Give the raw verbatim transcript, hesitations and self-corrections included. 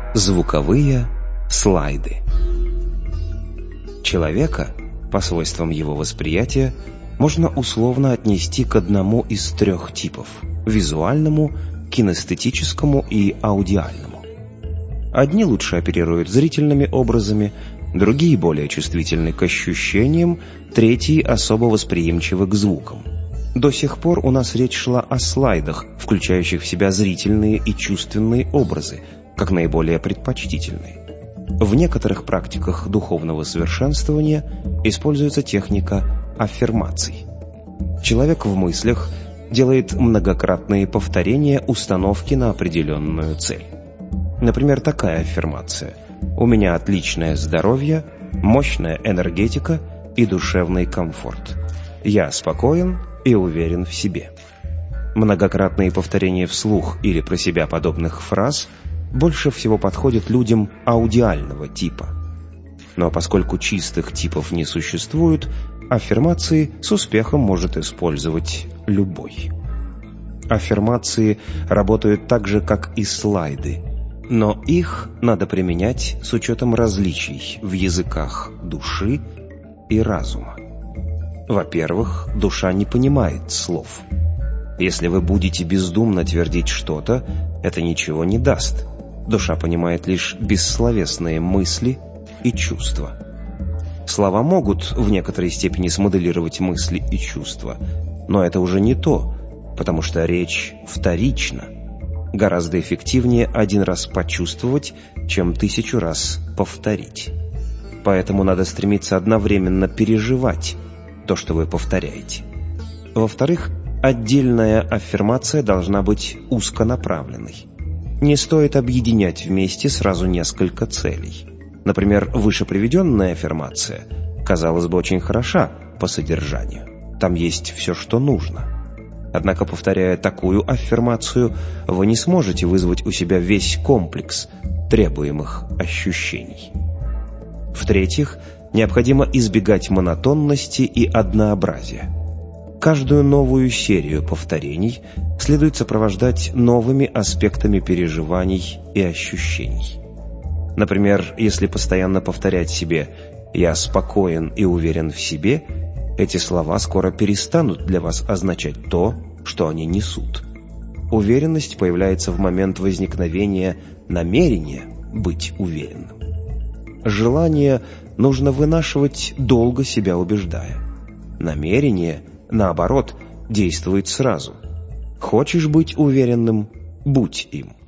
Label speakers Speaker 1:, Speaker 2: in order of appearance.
Speaker 1: Звуковые слайды. Человека, по свойствам его восприятия, можно условно отнести к одному из трех типов – визуальному, кинестетическому и аудиальному. Одни лучше оперируют зрительными образами, другие более чувствительны к ощущениям, третьи особо восприимчивы к звукам. До сих пор у нас речь шла о слайдах, включающих в себя зрительные и чувственные образы, как наиболее предпочтительные. В некоторых практиках духовного совершенствования используется техника аффирмаций. Человек в мыслях делает многократные повторения установки на определенную цель. Например, такая аффирмация: «У меня отличное здоровье, мощная энергетика и душевный комфорт. Я спокоен и уверен в себе». Многократные повторения вслух или про себя подобных фраз больше всего подходят людям аудиального типа. Но поскольку чистых типов не существует, аффирмации с успехом может использовать любой. Аффирмации работают так же, как и слайды, но их надо применять с учетом различий в языках души и разума. Во-первых, душа не понимает слов. Если вы будете бездумно твердить что-то, это ничего не даст. Душа понимает лишь бессловесные мысли и чувства. Слова могут в некоторой степени смоделировать мысли и чувства, но это уже не то, потому что речь вторична. Гораздо эффективнее один раз почувствовать, чем тысячу раз повторить. Поэтому надо стремиться одновременно переживать то, что вы повторяете. Во-вторых, отдельная аффирмация должна быть узконаправленной. Не стоит объединять вместе сразу несколько целей. Например, выше приведенная аффирмация, казалось бы, очень хороша по содержанию. Там есть все, что нужно. Однако, повторяя такую аффирмацию, вы не сможете вызвать у себя весь комплекс требуемых ощущений. В-третьих, необходимо избегать монотонности и однообразия. Каждую новую серию повторений следует сопровождать новыми аспектами переживаний и ощущений. Например, если постоянно повторять себе «я спокоен и уверен в себе», эти слова скоро перестанут для вас означать то, что они несут. Уверенность появляется в момент возникновения намерения быть уверенным. Желание нужно вынашивать, долго себя убеждая. Намерение, наоборот, действует сразу. Хочешь быть уверенным – будь им.